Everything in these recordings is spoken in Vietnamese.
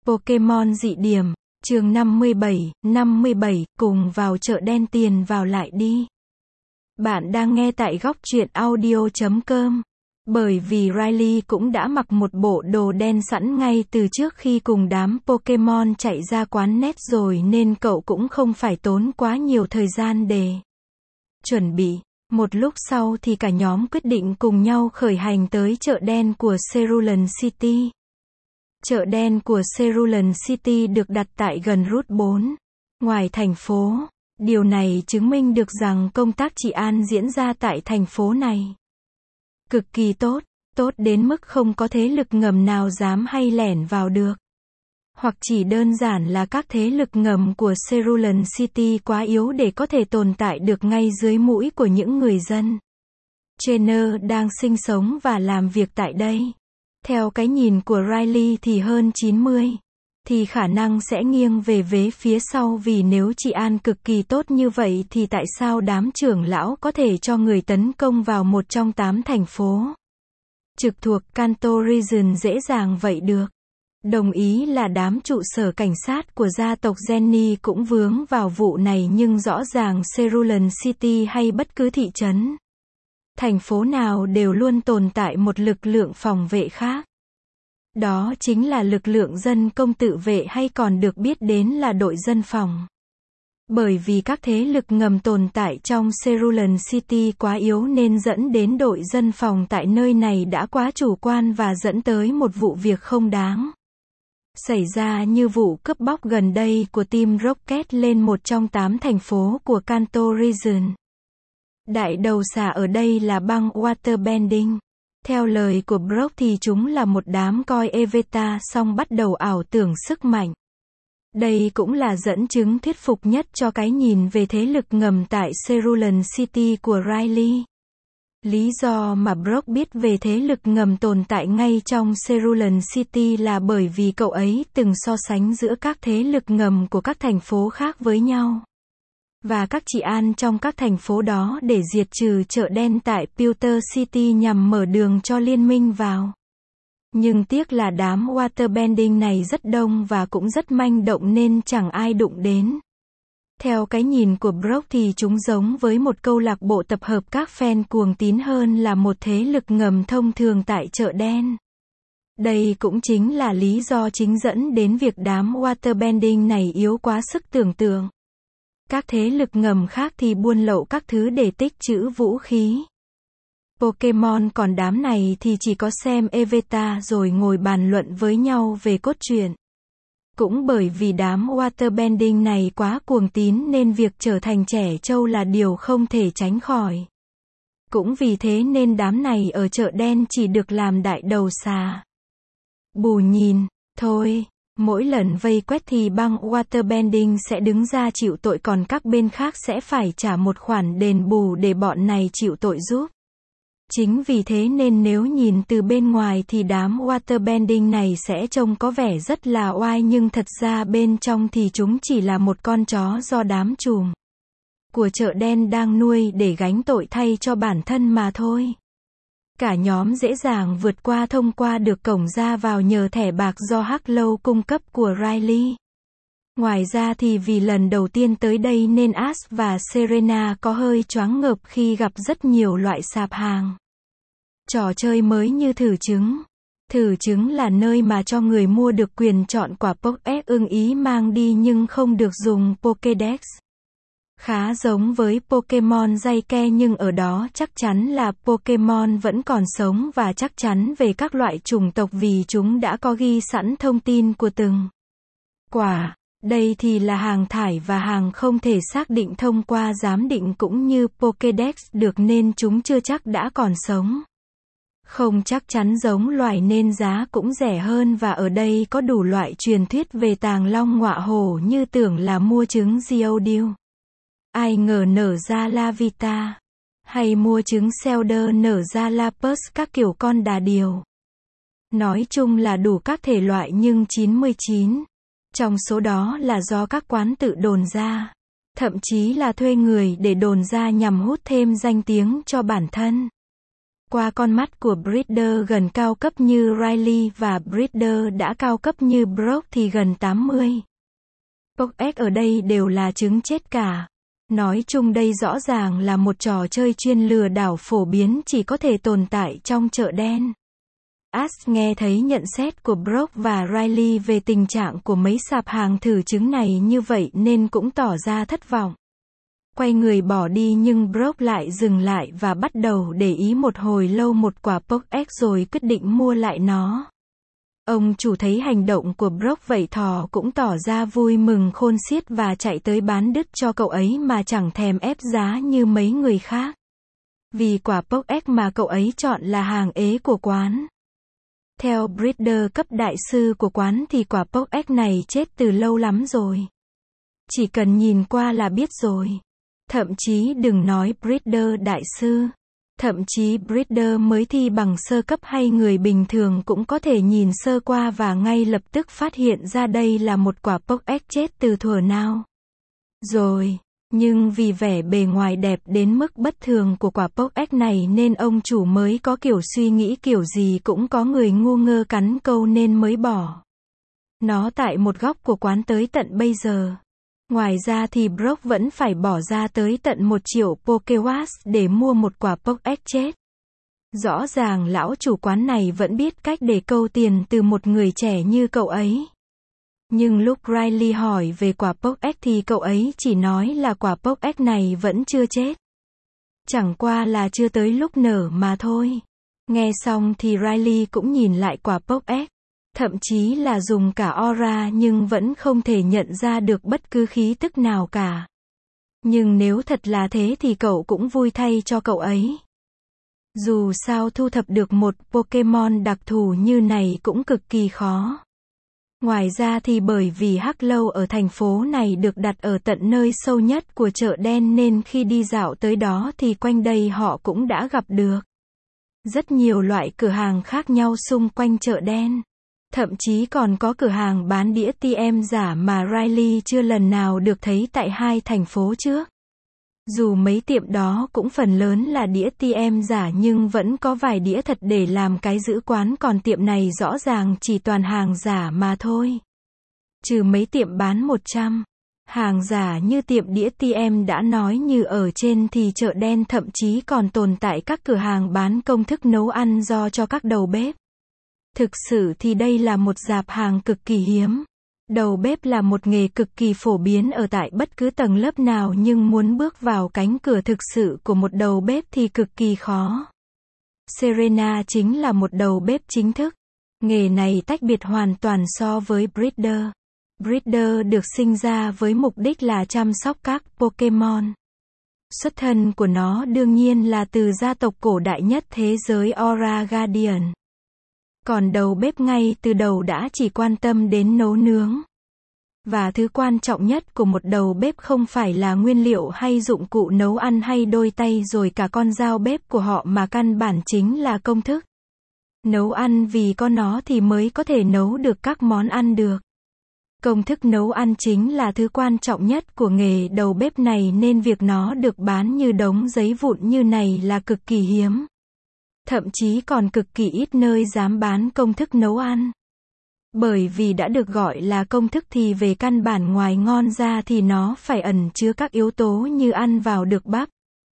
Pokemon dị điểm, chương 57, cùng vào chợ đen tiền vào lại đi. Bạn đang nghe tại góc truyện audio.com. Bởi vì Riley cũng đã mặc một bộ đồ đen sẵn ngay từ trước khi cùng đám Pokemon chạy ra quán net rồi nên cậu cũng không phải tốn quá nhiều thời gian để chuẩn bị. Một lúc sau thì cả nhóm quyết định cùng nhau khởi hành tới chợ đen của Cerulean City. Chợ đen của Cerulean City được đặt tại gần Route 4, ngoài thành phố. Điều này chứng minh được rằng công tác trị an diễn ra tại thành phố này cực kỳ tốt, tốt đến mức không có thế lực ngầm nào dám hay lẻn vào được. Hoặc chỉ đơn giản là các thế lực ngầm của Cerulean City quá yếu để có thể tồn tại được ngay dưới mũi của những người dân trainer đang sinh sống và làm việc tại đây. Theo cái nhìn của Riley thì hơn 90 thì khả năng sẽ nghiêng về vế phía sau, vì nếu trị an cực kỳ tốt như vậy thì tại sao đám trưởng lão có thể cho người tấn công vào một trong 8 thành phố trực thuộc Kanto Region dễ dàng vậy được. Đồng ý là đám trụ sở cảnh sát của gia tộc Jenny cũng vướng vào vụ này, nhưng rõ ràng Cerulean City hay bất cứ thị trấn, thành phố nào đều luôn tồn tại một lực lượng phòng vệ khác. Đó chính là lực lượng dân công tự vệ, hay còn được biết đến là đội dân phòng. Bởi vì các thế lực ngầm tồn tại trong Cerulean City quá yếu nên dẫn đến đội dân phòng tại nơi này đã quá chủ quan và dẫn tới một vụ việc không đáng xảy ra, như vụ cướp bóc gần đây của Team Rocket lên một trong 8 thành phố của Kanto Region. Đại đầu xà ở đây là băng Waterbending. Theo lời của Brock thì chúng là một đám coi Eveta xong bắt đầu ảo tưởng sức mạnh. Đây cũng là dẫn chứng thuyết phục nhất cho cái nhìn về thế lực ngầm tại Cerulean City của Riley. Lý do mà Brock biết về thế lực ngầm tồn tại ngay trong Cerulean City là bởi vì cậu ấy từng so sánh giữa các thế lực ngầm của các thành phố khác với nhau và các trị an trong các thành phố đó để diệt trừ chợ đen tại Pewter City nhằm mở đường cho liên minh vào. Nhưng tiếc là đám Waterbending này rất đông và cũng rất manh động nên chẳng ai đụng đến. Theo cái nhìn của Brock thì chúng giống với một câu lạc bộ tập hợp các fan cuồng tín hơn là một thế lực ngầm thông thường tại chợ đen. Đây cũng chính là lý do chính dẫn đến việc đám Waterbending này yếu quá sức tưởng tượng. Các thế lực ngầm khác thì buôn lậu các thứ để tích trữ vũ khí Pokemon, còn đám này thì chỉ có xem Eveta rồi ngồi bàn luận với nhau về cốt truyện. Cũng bởi vì đám Waterbending này quá cuồng tín nên việc trở thành trẻ trâu là điều không thể tránh khỏi. Cũng vì thế nên đám này ở chợ đen chỉ được làm đại đầu xà. Bù nhìn, thôi. Mỗi lần vây quét thì băng Waterbending sẽ đứng ra chịu tội, còn các bên khác sẽ phải trả một khoản đền bù để bọn này chịu tội giúp. Chính vì thế nên nếu nhìn từ bên ngoài thì đám Waterbending này sẽ trông có vẻ rất là oai, nhưng thật ra bên trong thì chúng chỉ là một con chó do đám trùm của chợ đen đang nuôi để gánh tội thay cho bản thân mà thôi. Cả nhóm dễ dàng vượt qua thông qua được cổng ra vào nhờ thẻ bạc do Harlow cung cấp của Riley. Ngoài ra thì vì lần đầu tiên tới đây nên Ash và Serena có hơi choáng ngợp khi gặp rất nhiều loại sạp hàng trò chơi mới như thử trứng. Thử trứng là nơi mà cho người mua được quyền chọn quả Poké ưng ý mang đi nhưng không được dùng Pokédex. Khá giống với Pokemon dây ke, nhưng ở đó chắc chắn là Pokemon vẫn còn sống và chắc chắn về các loại chủng tộc vì chúng đã có ghi sẵn thông tin của từng quả. Đây thì là hàng thải và hàng không thể xác định thông qua giám định cũng như Pokédex được nên chúng chưa chắc đã còn sống. Không chắc chắn giống loài nên giá cũng rẻ hơn, và ở đây có đủ loại truyền thuyết về tàng long ngọa hổ, như tưởng là mua trứng Geodude, ai ngờ nở ra Lavita, hay mua trứng Selder nở ra Lapus, các kiểu con đà điểu. Nói chung là đủ các thể loại, nhưng 99 trong số đó là do các quán tự đồn ra, thậm chí là thuê người để đồn ra nhằm hút thêm danh tiếng cho bản thân. Qua con mắt của Breeder gần cao cấp như Riley và Breeder đã cao cấp như Brock thì gần 80. POX ở đây đều là trứng chết cả. Nói chung đây rõ ràng là một trò chơi chuyên lừa đảo phổ biến chỉ có thể tồn tại trong chợ đen. Ash nghe thấy nhận xét của Brock và Riley về tình trạng của mấy sạp hàng thử trứng này như vậy nên cũng tỏ ra thất vọng. Quay người bỏ đi nhưng Brock lại dừng lại và bắt đầu để ý một hồi lâu một quả POX rồi quyết định mua lại nó. Ông chủ thấy hành động của Brock vậy thò cũng tỏ ra vui mừng khôn xiết và chạy tới bán đứt cho cậu ấy mà chẳng thèm ép giá như mấy người khác. Vì quả POX mà cậu ấy chọn là hàng ế của quán. Theo Breeder cấp đại sư của quán thì quả POX này chết từ lâu lắm rồi. Chỉ cần nhìn qua là biết rồi. Thậm chí đừng nói Breeder đại sư. Thậm chí Breeder mới thi bằng sơ cấp hay người bình thường cũng có thể nhìn sơ qua và ngay lập tức phát hiện ra đây là một quả POX chết từ thuở nào. Rồi, nhưng vì vẻ bề ngoài đẹp đến mức bất thường của quả POX này nên ông chủ mới có kiểu suy nghĩ kiểu gì cũng có người ngu ngơ cắn câu nên mới bỏ nó tại một góc của quán tới tận bây giờ. Ngoài ra thì Brock vẫn phải bỏ ra tới tận 1 triệu Pokéwatt để mua một quả POX chết. Rõ ràng lão chủ quán này vẫn biết cách để câu tiền từ một người trẻ như cậu ấy. Nhưng lúc Riley hỏi về quả POX thì cậu ấy chỉ nói là quả POX này vẫn chưa chết. Chẳng qua là chưa tới lúc nở mà thôi. Nghe xong thì Riley cũng nhìn lại quả POX. Thậm chí là dùng cả aura nhưng vẫn không thể nhận ra được bất cứ khí tức nào cả. Nhưng nếu thật là thế thì cậu cũng vui thay cho cậu ấy. Dù sao thu thập được một Pokemon đặc thù như này cũng cực kỳ khó. Ngoài ra thì bởi vì Hắc Lâu ở thành phố này được đặt ở tận nơi sâu nhất của chợ đen nên khi đi dạo tới đó thì quanh đây họ cũng đã gặp được rất nhiều loại cửa hàng khác nhau xung quanh chợ đen. Thậm chí còn có cửa hàng bán đĩa TM giả mà Riley chưa lần nào được thấy tại hai thành phố trước. Dù mấy tiệm đó cũng phần lớn là đĩa TM giả nhưng vẫn có vài đĩa thật để làm cái giữ quán, còn tiệm này rõ ràng chỉ toàn hàng giả mà thôi. Trừ mấy tiệm bán 100 hàng giả như tiệm đĩa TM đã nói như ở trên thì chợ đen thậm chí còn tồn tại các cửa hàng bán công thức nấu ăn do cho các đầu bếp. Thực sự thì đây là một rạp hàng cực kỳ hiếm. Đầu bếp là một nghề cực kỳ phổ biến ở tại bất cứ tầng lớp nào nhưng muốn bước vào cánh cửa thực sự của một đầu bếp thì cực kỳ khó. Serena chính là một đầu bếp chính thức. Nghề này tách biệt hoàn toàn so với Breeder. Breeder được sinh ra với mục đích là chăm sóc các Pokemon. Xuất thân của nó đương nhiên là từ gia tộc cổ đại nhất thế giới Aura Guardian. Còn đầu bếp ngay từ đầu đã chỉ quan tâm đến nấu nướng. Và thứ quan trọng nhất của một đầu bếp không phải là nguyên liệu hay dụng cụ nấu ăn hay đôi tay rồi cả con dao bếp của họ mà căn bản chính là công thức nấu ăn, vì có nó thì mới có thể nấu được các món ăn được. Công thức nấu ăn chính là thứ quan trọng nhất của nghề đầu bếp này nên việc nó được bán như đống giấy vụn như này là cực kỳ hiếm. Thậm chí còn cực kỳ ít nơi dám bán công thức nấu ăn. Bởi vì đã được gọi là công thức thì về căn bản ngoài ngon ra thì nó phải ẩn chứa các yếu tố như ăn vào được bắp.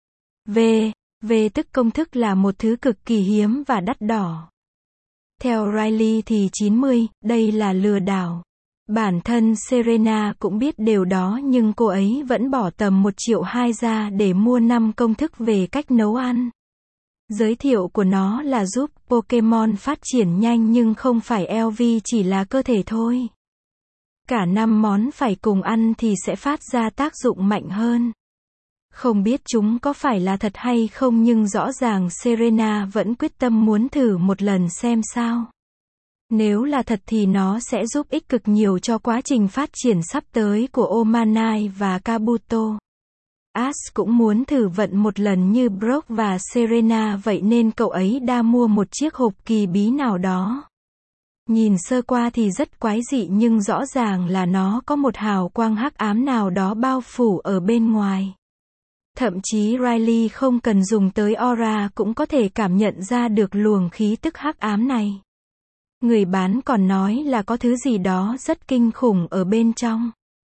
Tức công thức là một thứ cực kỳ hiếm và đắt đỏ. Theo Riley thì 90, đây là lừa đảo. Bản thân Serena cũng biết điều đó nhưng cô ấy vẫn bỏ tầm 1,2 triệu ra để mua 5 công thức về cách nấu ăn. Giới thiệu của nó là giúp Pokemon phát triển nhanh nhưng không phải LV chỉ là cơ thể thôi. Cả 5 món phải cùng ăn thì sẽ phát ra tác dụng mạnh hơn. Không biết chúng có phải là thật hay không nhưng rõ ràng Serena vẫn quyết tâm muốn thử một lần xem sao. Nếu là thật thì nó sẽ giúp ích cực nhiều cho quá trình phát triển sắp tới của Omanai và Kabuto. Ash cũng muốn thử vận một lần như Brock và Serena vậy nên cậu ấy đã mua một chiếc hộp kỳ bí nào đó. Nhìn sơ qua thì rất quái dị nhưng rõ ràng là nó có một hào quang hắc ám nào đó bao phủ ở bên ngoài. Thậm chí Riley không cần dùng tới aura cũng có thể cảm nhận ra được luồng khí tức hắc ám này. Người bán còn nói là có thứ gì đó rất kinh khủng ở bên trong.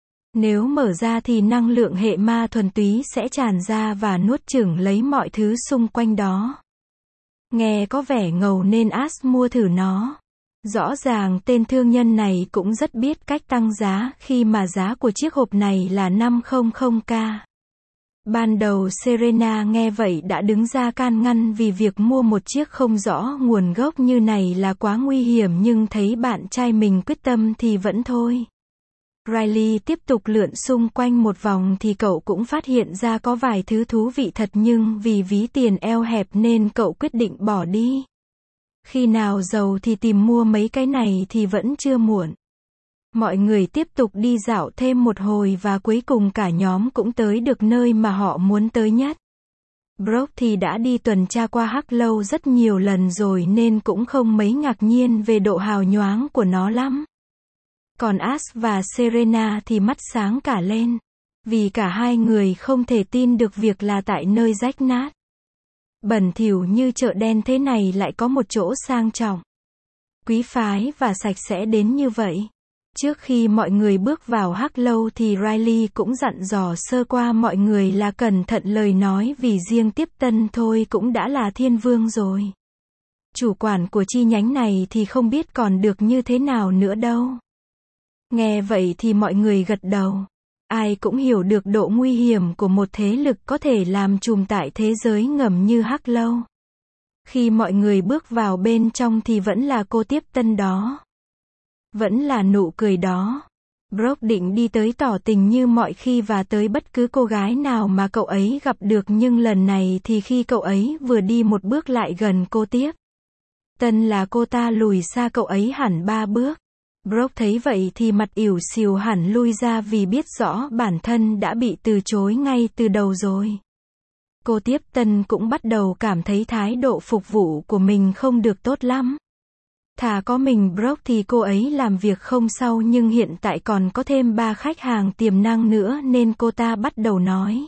Nếu mở ra thì năng lượng hệ ma thuần túy sẽ tràn ra và nuốt chửng lấy mọi thứ xung quanh đó. Nghe có vẻ ngầu nên Ash mua thử nó. Rõ ràng tên thương nhân này cũng rất biết cách tăng giá khi mà giá của chiếc hộp này là 500k. Ban đầu Serena nghe vậy đã đứng ra can ngăn vì việc mua một chiếc không rõ nguồn gốc như này là quá nguy hiểm, nhưng thấy bạn trai mình quyết tâm thì vẫn thôi. Riley tiếp tục lượn xung quanh một vòng thì cậu cũng phát hiện ra có vài thứ thú vị thật, nhưng vì ví tiền eo hẹp nên cậu quyết định bỏ đi. Khi nào giàu thì tìm mua mấy cái này thì vẫn chưa muộn. Mọi người tiếp tục đi dạo thêm một hồi và cuối cùng cả nhóm cũng tới được nơi mà họ muốn tới nhất. Brooke thì đã đi tuần tra qua Hắc Lâu rất nhiều lần rồi nên cũng không mấy ngạc nhiên về độ hào nhoáng của nó lắm. Còn Ash và Serena thì mắt sáng cả lên, vì cả hai người không thể tin được việc là tại nơi rách nát, bẩn thỉu như chợ đen thế này lại có một chỗ sang trọng, quý phái và sạch sẽ đến như vậy. Trước khi mọi người bước vào Hắc Lâu thì Riley cũng dặn dò sơ qua mọi người là cẩn thận lời nói vì riêng tiếp tân thôi cũng đã là thiên vương rồi. Chủ quản của chi nhánh này thì không biết còn được như thế nào nữa đâu. Nghe vậy thì mọi người gật đầu. Ai cũng hiểu được độ nguy hiểm của một thế lực có thể làm trùm tại thế giới ngầm như Hắc Lâu. Khi mọi người bước vào bên trong thì vẫn là cô tiếp tân đó. Vẫn là nụ cười đó. Brooke định đi tới tỏ tình như mọi khi và tới bất cứ cô gái nào mà cậu ấy gặp được, nhưng lần này thì khi cậu ấy vừa đi một bước lại gần cô tiếp tân là cô ta lùi xa cậu ấy hẳn 3 bước. Brooke thấy vậy thì mặt ỉu xìu hẳn lui ra vì biết rõ bản thân đã bị từ chối ngay từ đầu rồi. Cô tiếp tân cũng bắt đầu cảm thấy thái độ phục vụ của mình không được tốt lắm. Thà có mình Brooke thì cô ấy làm việc không sao, nhưng hiện tại còn có thêm 3 khách hàng tiềm năng nữa nên cô ta bắt đầu nói.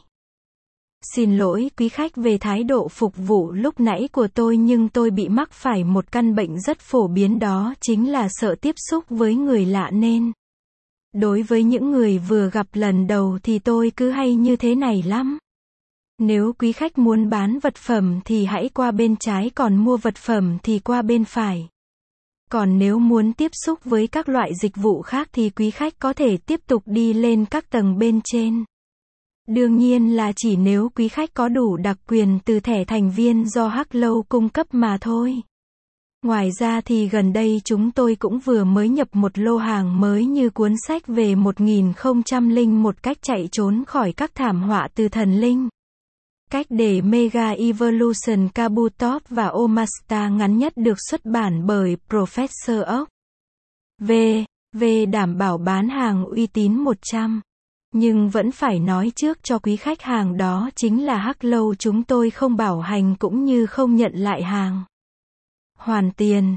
Xin lỗi quý khách về thái độ phục vụ lúc nãy của tôi, nhưng tôi bị mắc phải một căn bệnh rất phổ biến, đó chính là sợ tiếp xúc với người lạ nên. Đối với những người vừa gặp lần đầu thì tôi cứ hay như thế này lắm. Nếu quý khách muốn bán vật phẩm thì hãy qua bên trái, còn mua vật phẩm thì qua bên phải. Còn nếu muốn tiếp xúc với các loại dịch vụ khác thì quý khách có thể tiếp tục đi lên các tầng bên trên. Đương nhiên là chỉ nếu quý khách có đủ đặc quyền từ thẻ thành viên do Hắc Lâu cung cấp mà thôi. Ngoài ra thì gần đây chúng tôi cũng vừa mới nhập một lô hàng mới như cuốn sách về 1001 cách chạy trốn khỏi các thảm họa từ thần linh. Cách để Mega Evolution Kabutops và Omasta ngắn nhất được xuất bản bởi Professor Oak. V đảm bảo bán hàng uy tín 100. Nhưng vẫn phải nói trước cho quý khách hàng đó chính là Hắc Lâu chúng tôi không bảo hành cũng như không nhận lại hàng hoàn tiền.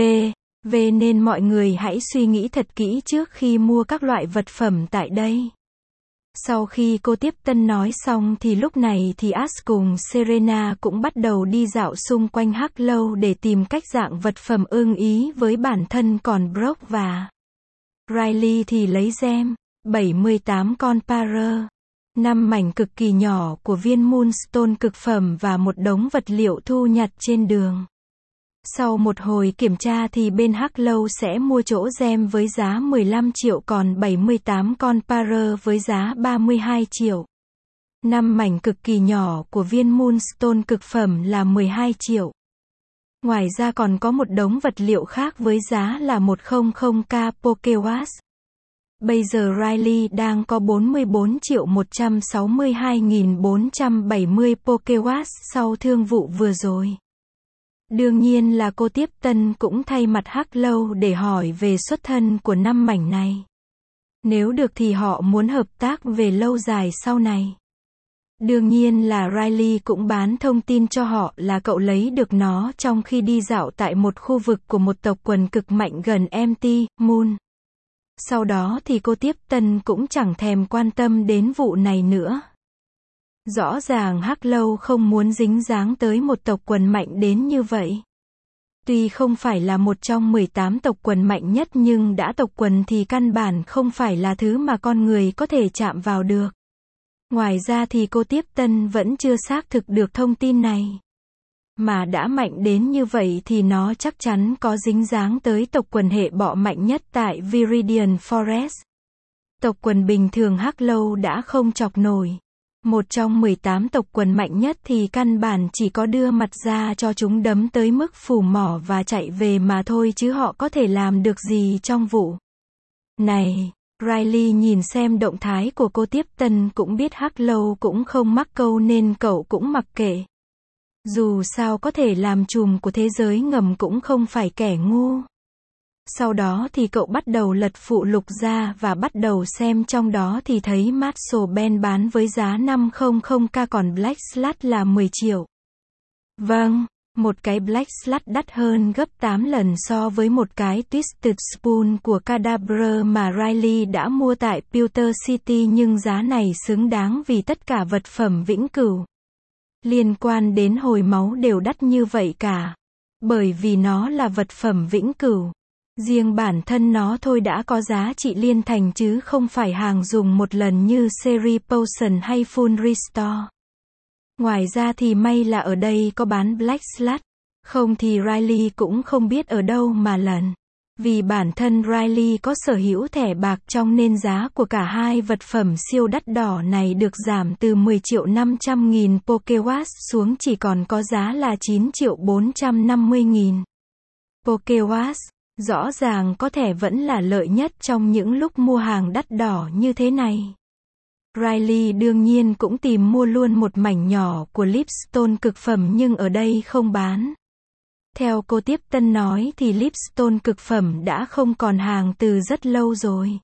Nên mọi người hãy suy nghĩ thật kỹ trước khi mua các loại vật phẩm tại đây. Sau khi cô tiếp tân nói xong thì lúc này thì Ash cùng Serena cũng bắt đầu đi dạo xung quanh Hắc Lâu để tìm cách dạng vật phẩm ưng ý với bản thân, còn Brooke và Riley thì lấy gem 78 con Parrot, 5 mảnh cực kỳ nhỏ của viên Moonstone cực phẩm và một đống vật liệu thu nhặt trên đường. Sau một hồi kiểm tra thì bên Hắc Lâu sẽ mua chỗ gem với giá 15 triệu, còn 78 con Parrot với giá 32 triệu. 5 mảnh cực kỳ nhỏ của viên Moonstone cực phẩm là 12 triệu. Ngoài ra còn có một đống vật liệu khác với giá là 100k Pokewatch. Bây giờ Riley đang có 44.162.470 Pokewatch sau thương vụ vừa rồi. Đương nhiên là cô tiếp tân cũng thay mặt Hắc Lâu để hỏi về xuất thân của 5 mảnh này. Nếu được thì họ muốn hợp tác về lâu dài sau này. Đương nhiên là Riley cũng bán thông tin cho họ là cậu lấy được nó trong khi đi dạo tại một khu vực của một tộc quần cực mạnh gần MT Moon. Sau đó thì cô tiếp tân cũng chẳng thèm quan tâm đến vụ này nữa. Rõ ràng Hắc Lâu không muốn dính dáng tới một tộc quần mạnh đến như vậy. Tuy không phải là một trong 18 tộc quần mạnh nhất nhưng đã tộc quần thì căn bản không phải là thứ mà con người có thể chạm vào được. Ngoài ra thì cô Tiếp Tân vẫn chưa xác thực được thông tin này. Mà đã mạnh đến như vậy thì nó chắc chắn có dính dáng tới tộc quần hệ bọ mạnh nhất tại Viridian Forest. Tộc quần bình thường Hắc Lâu đã không chọc nổi. Một trong 18 tộc quần mạnh nhất thì căn bản chỉ có đưa mặt ra cho chúng đấm tới mức phù mỏ và chạy về mà thôi chứ họ có thể làm được gì trong vụ này. Riley nhìn xem động thái của cô Tiếp Tân cũng biết Hắc Lâu cũng không mắc câu nên cậu cũng mặc kệ. Dù sao có thể làm trùm của thế giới ngầm cũng không phải kẻ ngu. Sau đó thì cậu bắt đầu lật phụ lục ra và bắt đầu xem trong đó thì thấy Marshall Ben bán với giá 500k còn Black Slut là 10 triệu. Vâng, một cái Black Slut đắt hơn gấp 8 lần so với một cái Twisted Spoon của Cadabra mà Riley đã mua tại Pewter City nhưng giá này xứng đáng vì tất cả vật phẩm vĩnh cửu liên quan đến hồi máu đều đắt như vậy cả. Bởi vì nó là vật phẩm vĩnh cửu. Riêng bản thân nó thôi đã có giá trị liên thành chứ không phải hàng dùng một lần như Series Potion hay Full Restore. Ngoài ra thì may là ở đây có bán Black Slut. Không thì Riley cũng không biết ở đâu mà lần. Vì bản thân Riley có sở hữu thẻ bạc trong nên giá của cả hai vật phẩm siêu đắt đỏ này được giảm từ 10.500.000 Pokewatt xuống chỉ còn có giá là 9.450.000 Pokewatt. Rõ ràng có thể vẫn là lợi nhất trong những lúc mua hàng đắt đỏ như thế này. Riley đương nhiên cũng tìm mua luôn một mảnh nhỏ của Lipstone cực phẩm nhưng ở đây không bán. Theo cô Tiếp Tân nói thì Lipstone cực phẩm đã không còn hàng từ rất lâu rồi.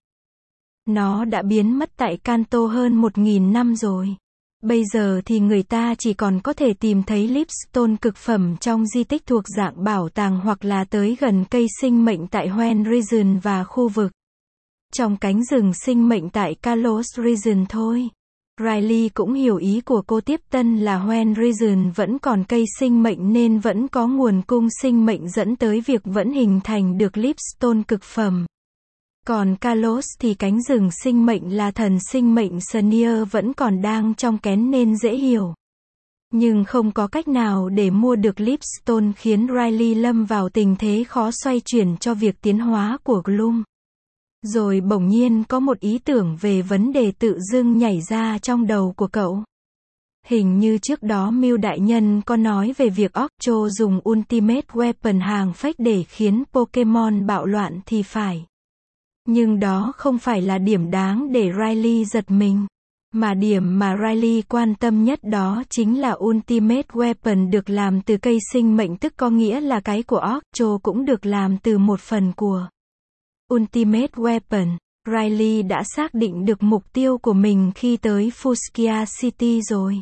Nó đã biến mất tại Kanto hơn 1.000 năm rồi. Bây giờ thì người ta chỉ còn có thể tìm thấy Lipstone cực phẩm trong di tích thuộc dạng bảo tàng hoặc là tới gần cây sinh mệnh tại Hoenn Region và khu vực trong cánh rừng sinh mệnh tại Kalos Region thôi. Riley cũng hiểu ý của cô Tiếp Tân là Hoenn Region vẫn còn cây sinh mệnh nên vẫn có nguồn cung sinh mệnh dẫn tới việc vẫn hình thành được Lipstone cực phẩm. Còn Kalos thì cánh rừng sinh mệnh là thần sinh mệnh Sneer vẫn còn đang trong kén nên dễ hiểu. Nhưng không có cách nào để mua được Lipstone khiến Riley lâm vào tình thế khó xoay chuyển cho việc tiến hóa của Gloom. Rồi bỗng nhiên có một ý tưởng về vấn đề tự dưng nhảy ra trong đầu của cậu. Hình như trước đó Mew đại nhân có nói về việc Octo dùng Ultimate Weapon hàng fake để khiến Pokemon bạo loạn thì phải. Nhưng đó không phải là điểm đáng để Riley giật mình. Mà điểm mà Riley quan tâm nhất đó chính là Ultimate Weapon được làm từ cây sinh mệnh tức có nghĩa là cái của Octo cũng được làm từ một phần của Ultimate Weapon. Riley đã xác định được mục tiêu của mình khi tới Fuskia City rồi.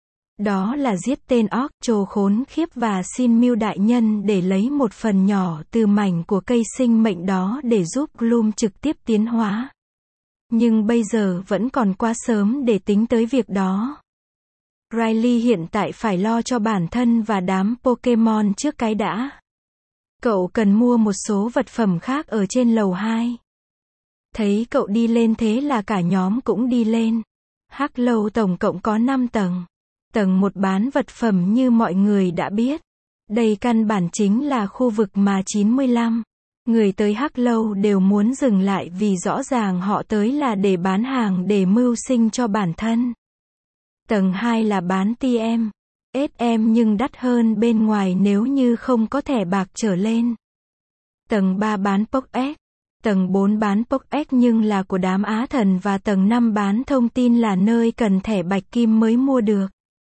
Đó là giết tên Octo khốn khiếp và xin Mew đại nhân để lấy một phần nhỏ từ mảnh của cây sinh mệnh đó để giúp Gloom trực tiếp tiến hóa. Nhưng bây giờ vẫn còn quá sớm để tính tới việc đó. Riley hiện tại phải lo cho bản thân và đám Pokemon trước cái đã. Cậu cần mua một số vật phẩm khác ở trên lầu 2. Thấy cậu đi lên thế là cả nhóm cũng đi lên. Hắc Lâu tổng cộng có 5 tầng. Tầng 1 bán vật phẩm như mọi người đã biết. Đây căn bản chính là khu vực mà 95 người tới Hắc Lâu đều muốn dừng lại vì rõ ràng họ tới là để bán hàng để mưu sinh cho bản thân. Tầng 2 là bán TM, SM nhưng đắt hơn bên ngoài nếu như không có thẻ bạc trở lên. Tầng 3 bán Pokéx. Tầng 4 bán Pokéx nhưng là của đám Á thần và tầng 5 bán thông tin là nơi cần thẻ bạch kim mới mua được.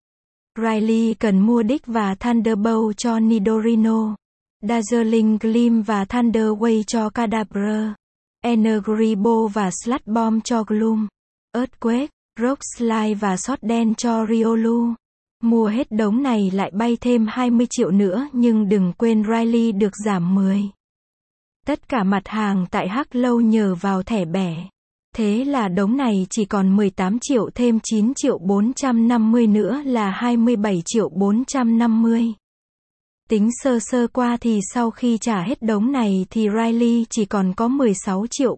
Riley cần mua Dick và Thunderbolt cho Nidorino. Dazzling Gleam và Thunder Wave cho Kadabra. Energribo và Sludge Bomb cho Gloom. Earthquake, Rock Slide và Shot đen cho Riolu. Mua hết đống này lại bay thêm 20 triệu nữa nhưng đừng quên Riley được giảm 10. Tất cả mặt hàng tại Hắc Lâu nhờ vào thẻ bẻ. Thế là đống này chỉ còn 18 triệu thêm 9 triệu 450 nữa là 27 triệu 450. Tính sơ sơ qua thì sau khi trả hết đống này thì Riley chỉ còn có 16 triệu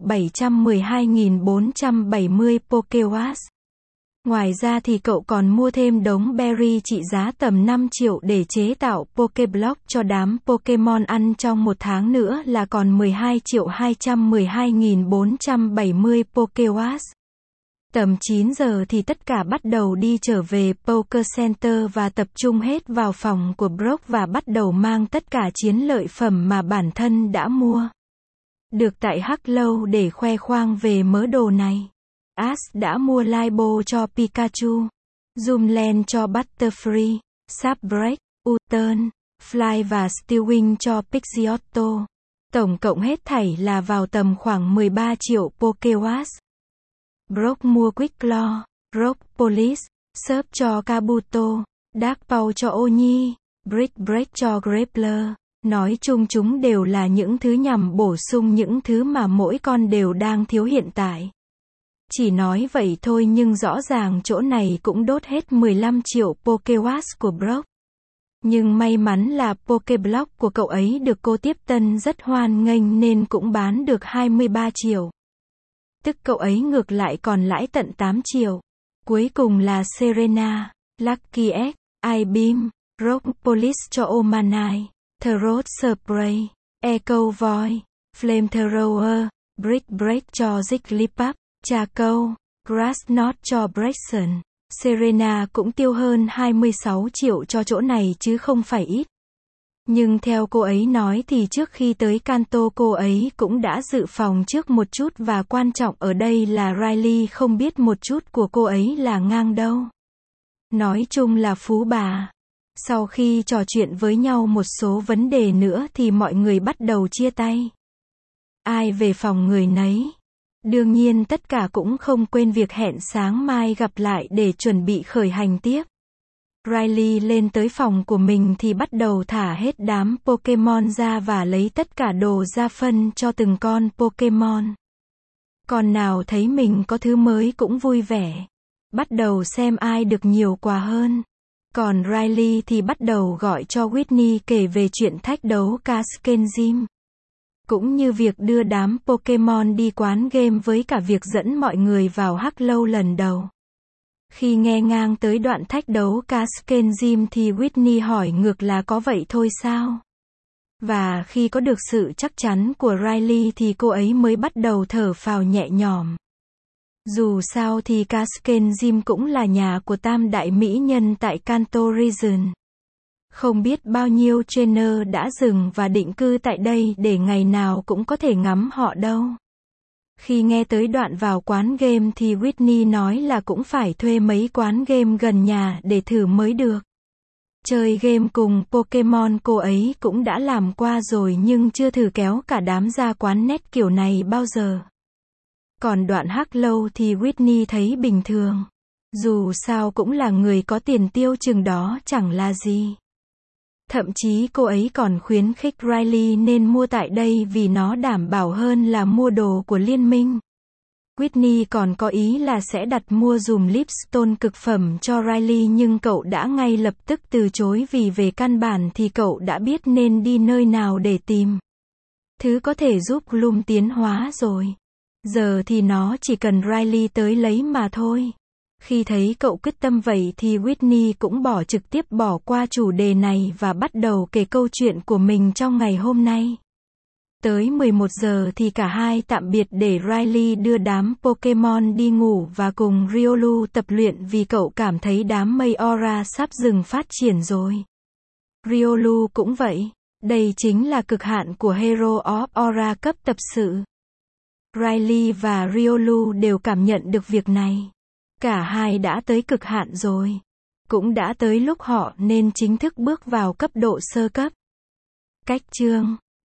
712.470 Pokewatts. Ngoài ra thì cậu còn mua thêm đống berry trị giá tầm 5 triệu để chế tạo Pokéblock cho đám Pokemon ăn trong một tháng nữa là còn 12 triệu 212.470 Pokewatts. Tầm 9 giờ thì tất cả bắt đầu đi trở về Poker Center và tập trung hết vào phòng của Brock và bắt đầu mang tất cả chiến lợi phẩm mà bản thân đã mua được tại Hokklow để khoe khoang về mớ đồ này. Ash đã mua Laibo cho Pikachu, Zoomland cho Butterfree, Sapbreak, U-turn, Fly và Steelwing cho Pidgeotto. Tổng cộng hết thảy là vào tầm khoảng 13 triệu Pokewatts. Brock mua Quickclaw, Rock Police, Surf cho Kabuto, Dark Paw cho Onyi, Brick Break cho Grappler. Nói chung chúng đều là những thứ nhằm bổ sung những thứ mà mỗi con đều đang thiếu hiện tại. Chỉ nói vậy thôi nhưng rõ ràng chỗ này cũng đốt hết 15 triệu Pokewatts của Brock. Nhưng may mắn là Pokéblock của cậu ấy được cô tiếp tân rất hoan nghênh nên cũng bán được 23 triệu. Tức cậu ấy ngược lại còn lãi tận 8 triệu. Cuối cùng là Serena, Lucky Egg, I-Beam, Rock Police cho Omanai, Throat Spray, Echo Void, Flamethrower, Brick Break cho Jigglypuff, Charcoal, Grass Knot cho Braixen. Serena cũng tiêu hơn 26 triệu cho chỗ này chứ không phải ít. Nhưng theo cô ấy nói thì trước khi tới Kanto cô ấy cũng đã dự phòng trước một chút và quan trọng ở đây là Riley không biết một chút của cô ấy là ngang đâu. Nói chung là phú bà. Sau khi trò chuyện với nhau một số vấn đề nữa thì mọi người bắt đầu chia tay. Ai về phòng người nấy. Đương nhiên tất cả cũng không quên việc hẹn sáng mai gặp lại để chuẩn bị khởi hành tiếp. Riley lên tới phòng của mình thì bắt đầu thả hết đám Pokemon ra và lấy tất cả đồ ra phân cho từng con Pokemon. Con nào thấy mình có thứ mới cũng vui vẻ. Bắt đầu xem ai được nhiều quà hơn. Còn Riley thì bắt đầu gọi cho Whitney kể về chuyện thách đấu Cascade Gym. Cũng như việc đưa đám Pokemon đi quán game với cả việc dẫn mọi người vào Hokklow lần đầu. Khi nghe ngang tới đoạn thách đấu Cascade Gym thì Whitney hỏi ngược là có vậy thôi sao? Và khi có được sự chắc chắn của Riley thì cô ấy mới bắt đầu thở phào nhẹ nhõm. Dù sao thì Cascade Gym cũng là nhà của tam đại mỹ nhân tại Kanto Region. Không biết bao nhiêu trainer đã dừng và định cư tại đây để ngày nào cũng có thể ngắm họ đâu. Khi nghe tới đoạn vào quán game thì Whitney nói là cũng phải thuê mấy quán game gần nhà để thử mới được. Chơi game cùng Pokemon cô ấy cũng đã làm qua rồi nhưng chưa thử kéo cả đám ra quán net kiểu này bao giờ. Còn đoạn Hokklow thì Whitney thấy bình thường. Dù sao cũng là người có tiền tiêu chừng đó chẳng là gì. Thậm chí cô ấy còn khuyến khích Riley nên mua tại đây vì nó đảm bảo hơn là mua đồ của liên minh. Whitney còn có ý là sẽ đặt mua dùm Lipstone cực phẩm cho Riley nhưng cậu đã ngay lập tức từ chối vì về căn bản thì cậu đã biết nên đi nơi nào để tìm thứ có thể giúp Gloom tiến hóa rồi. Giờ thì nó chỉ cần Riley tới lấy mà thôi. Khi thấy cậu quyết tâm vậy thì Whitney cũng trực tiếp bỏ qua chủ đề này và bắt đầu kể câu chuyện của mình trong ngày hôm nay. Tới 11 giờ thì cả hai tạm biệt để Riley đưa đám Pokemon đi ngủ và cùng Riolu tập luyện vì cậu cảm thấy đám mây Aura sắp dừng phát triển rồi. Riolu cũng vậy. Đây chính là cực hạn của Hero of Aura cấp tập sự. Riley và Riolu đều cảm nhận được việc này. Cả hai đã tới cực hạn rồi. Cũng đã tới lúc họ nên chính thức bước vào cấp độ sơ cấp. Cách chương